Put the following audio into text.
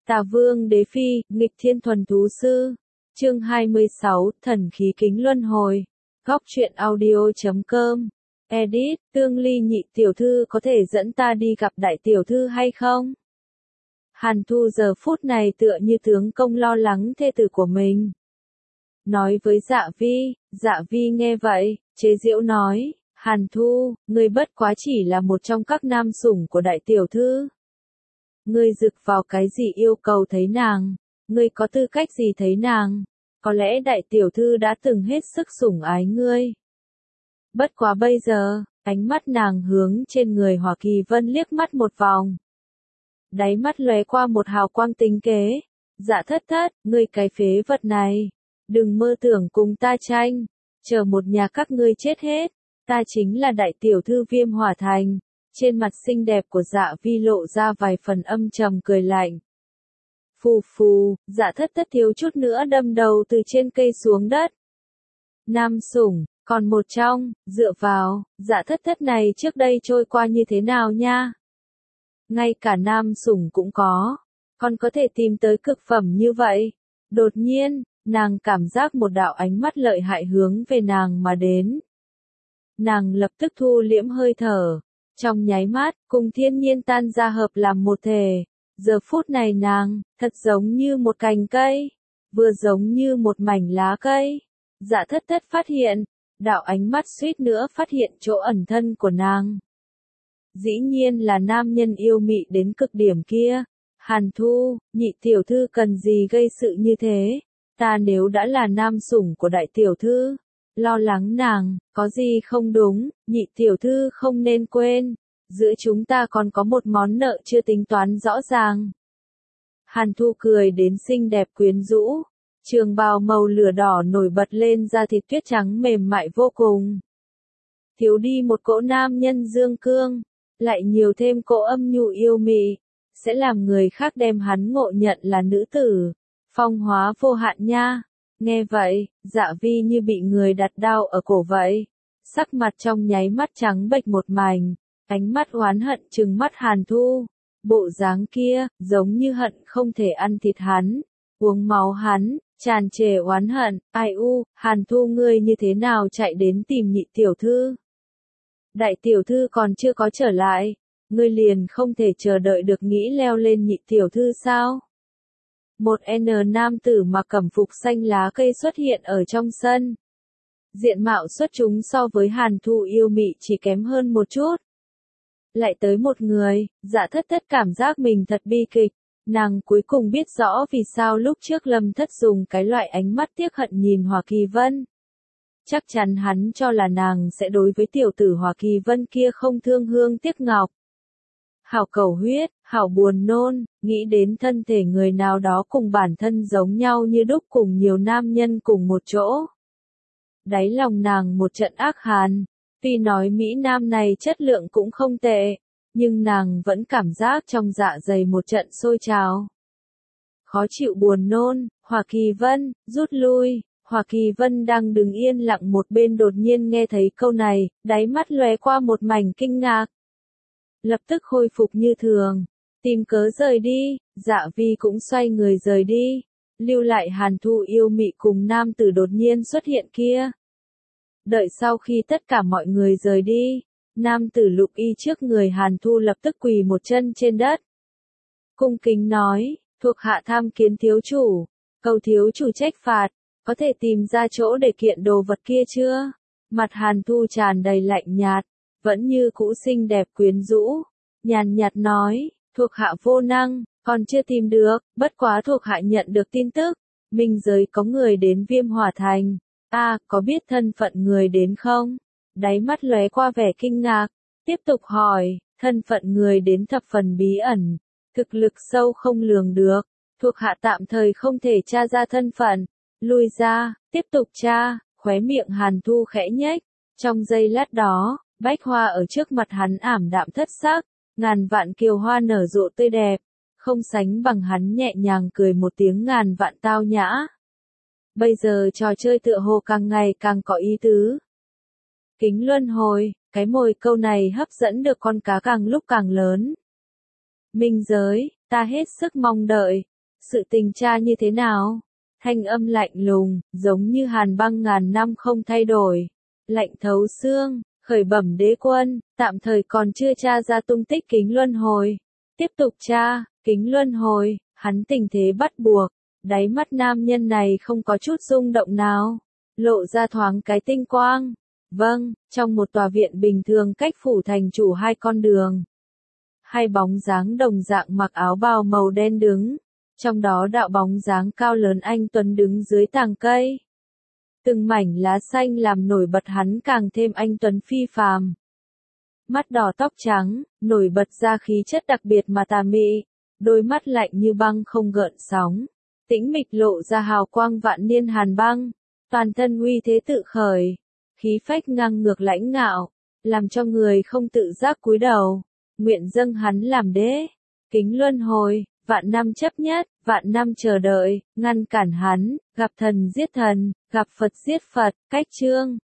Tà Vương Đế Phi, nghịch thiên thuần thú sư. Chương 26, thần khí kính luân hồi. Góc truyện audio.com. Edit, Tương Ly nhị tiểu thư có thể dẫn ta đi gặp đại tiểu thư hay không? Hàn Thu giờ phút này tựa như tướng công lo lắng thê tử của mình. Nói với Dạ Vi nghe vậy, chế giễu nói, Hàn Thu, ngươi bất quá chỉ là một trong các nam sủng của đại tiểu thư. Ngươi rực vào cái gì yêu cầu thấy nàng, ngươi có tư cách gì thấy nàng, có lẽ đại tiểu thư đã từng hết sức sủng ái ngươi. Bất quá bây giờ, ánh mắt nàng hướng trên người Hoa Kỳ Vân liếc mắt một vòng. Đáy mắt lóe qua một hào quang tính kế, Dạ thất, ngươi cái phế vật này, đừng mơ tưởng cùng ta tranh, chờ một nhà các ngươi chết hết, ta chính là đại tiểu thư Viêm Hỏa Thành. Trên mặt xinh đẹp của Dạ Vi lộ ra vài phần âm trầm cười lạnh. Phù, Dạ thất thiếu chút nữa đâm đầu từ trên cây xuống đất. Nam sủng, còn một trong, dựa vào, Dạ thất này trước đây trôi qua như thế nào nha? Ngay cả nam sủng cũng có, còn có thể tìm tới cực phẩm như vậy. Đột nhiên, nàng cảm giác một đạo ánh mắt lợi hại hướng về nàng mà đến. Nàng lập tức thu liễm hơi thở. Trong nháy mắt, cùng thiên nhiên tan ra hợp làm một thể. Giờ phút này nàng, thật giống như một cành cây, vừa giống như một mảnh lá cây. Dạ thất phát hiện, đạo ánh mắt suýt nữa phát hiện chỗ ẩn thân của nàng. Dĩ nhiên là nam nhân yêu mị đến cực điểm kia. Hàn Thu, nhị tiểu thư cần gì gây sự như thế? Ta nếu đã là nam sủng của đại tiểu thư, lo lắng nàng, có gì không đúng, nhị tiểu thư không nên quên, giữa chúng ta còn có một món nợ chưa tính toán rõ ràng. Hàn Thu cười đến xinh đẹp quyến rũ, trường bào màu lửa đỏ nổi bật lên da thịt tuyết trắng mềm mại vô cùng. Thiếu đi một cỗ nam nhân dương cương, lại nhiều thêm cỗ âm nhu yêu mị, sẽ làm người khác đem hắn ngộ nhận là nữ tử, phong hóa vô hạn nha. Nghe vậy, Dạ Vi như bị người đặt đao ở cổ vậy. Sắc mặt trong nháy mắt trắng bệch một mảnh, ánh mắt oán hận trừng mắt Hàn Thu. Bộ dáng kia, giống như hận không thể ăn thịt hắn, uống máu hắn, tràn trề oán hận. Ai u, Hàn Thu ngươi như thế nào chạy đến tìm nhị tiểu thư? Đại tiểu thư còn chưa có trở lại, ngươi liền không thể chờ đợi được nghĩ leo lên nhị tiểu thư sao? Một nam tử mặc cẩm phục xanh lá cây xuất hiện ở trong sân. Diện mạo xuất chúng so với Hàn Thu yêu mị chỉ kém hơn một chút. Lại tới một người, Dạ thất cảm giác mình thật bi kịch. Nàng cuối cùng biết rõ vì sao lúc trước Lâm Thất dùng cái loại ánh mắt tiếc hận nhìn Hoa Kỳ Vân. Chắc chắn hắn cho là nàng sẽ đối với tiểu tử Hoa Kỳ Vân kia không thương hương tiếc ngọc. Hảo cầu huyết, hảo buồn nôn, nghĩ đến thân thể người nào đó cùng bản thân giống nhau như đúc cùng nhiều nam nhân cùng một chỗ. Đáy lòng nàng một trận ác hàn, tuy nói Mỹ Nam này chất lượng cũng không tệ, nhưng nàng vẫn cảm giác trong dạ dày một trận sôi trào. Khó chịu buồn nôn, Hoa Kỳ Vân, rút lui. Hoa Kỳ Vân đang đứng yên lặng một bên đột nhiên nghe thấy câu này, đáy mắt lóe qua một mảnh kinh ngạc. Lập tức khôi phục như thường, tìm cớ rời đi. Dạ Vi cũng xoay người rời đi, lưu lại Hàn Thu yêu mị cùng nam tử đột nhiên xuất hiện kia. Đợi sau khi tất cả mọi người rời đi, nam tử lục y trước người Hàn Thu lập tức quỳ một chân trên đất. Cung kính nói, thuộc hạ tham kiến thiếu chủ, cầu thiếu chủ trách phạt, có thể tìm ra chỗ để kiện đồ vật kia chưa? Mặt Hàn Thu tràn đầy lạnh nhạt, vẫn như cũ xinh đẹp quyến rũ, nhàn nhạt nói, thuộc hạ vô năng, còn chưa tìm được, bất quá thuộc hạ nhận được tin tức, minh giới có người đến Viêm Hỏa Thành. Có biết thân phận người đến không? Đáy mắt lóe qua vẻ kinh ngạc, tiếp tục hỏi, thân phận người đến thập phần bí ẩn, thực lực sâu không lường được, thuộc hạ tạm thời không thể tra ra thân phận, lui ra, tiếp tục tra. Khóe miệng Hàn Thu khẽ nhếch, trong giây lát đó, bách hoa ở trước mặt hắn ảm đạm thất sắc, ngàn vạn kiều hoa nở rộ tươi đẹp, không sánh bằng hắn nhẹ nhàng cười một tiếng ngàn vạn tao nhã. Bây giờ trò chơi tựa hồ càng ngày càng có ý tứ. Kính luân hồi, cái mồi câu này hấp dẫn được con cá càng lúc càng lớn. Minh giới, ta hết sức mong đợi, Sự tình tra như thế nào? Thanh âm lạnh lùng, giống như hàn băng ngàn năm không thay đổi. Lạnh thấu xương, khởi bẩm đế quân, tạm thời còn chưa tra ra tung tích kính luân hồi. Tiếp tục tra, kính luân hồi, hắn tình thế bắt buộc. Đáy mắt nam nhân này không có chút rung động nào. Lộ ra thoáng cái tinh quang. Vâng, trong một tòa viện bình thường cách phủ thành chủ 2 con đường. Hai bóng dáng đồng dạng mặc áo bào màu đen đứng. Trong đó đạo bóng dáng cao lớn anh tuấn đứng dưới tàng cây. Từng mảnh lá xanh làm nổi bật hắn càng thêm anh tuấn phi phàm. Mắt đỏ tóc trắng, nổi bật ra khí chất đặc biệt mà tà mị. Đôi mắt lạnh như băng không gợn sóng. Tĩnh mịch lộ ra hào quang vạn niên hàn băng. Toàn thân uy thế tự khởi. Khí phách ngang ngược lãnh ngạo. Làm cho người không tự giác cúi đầu. Nguyện dâng hắn làm đế. Kính luân hồi, vạn năm chấp nhất, vạn năm chờ đợi, ngăn cản hắn, gặp thần giết thần, gặp Phật giết Phật, cách chương.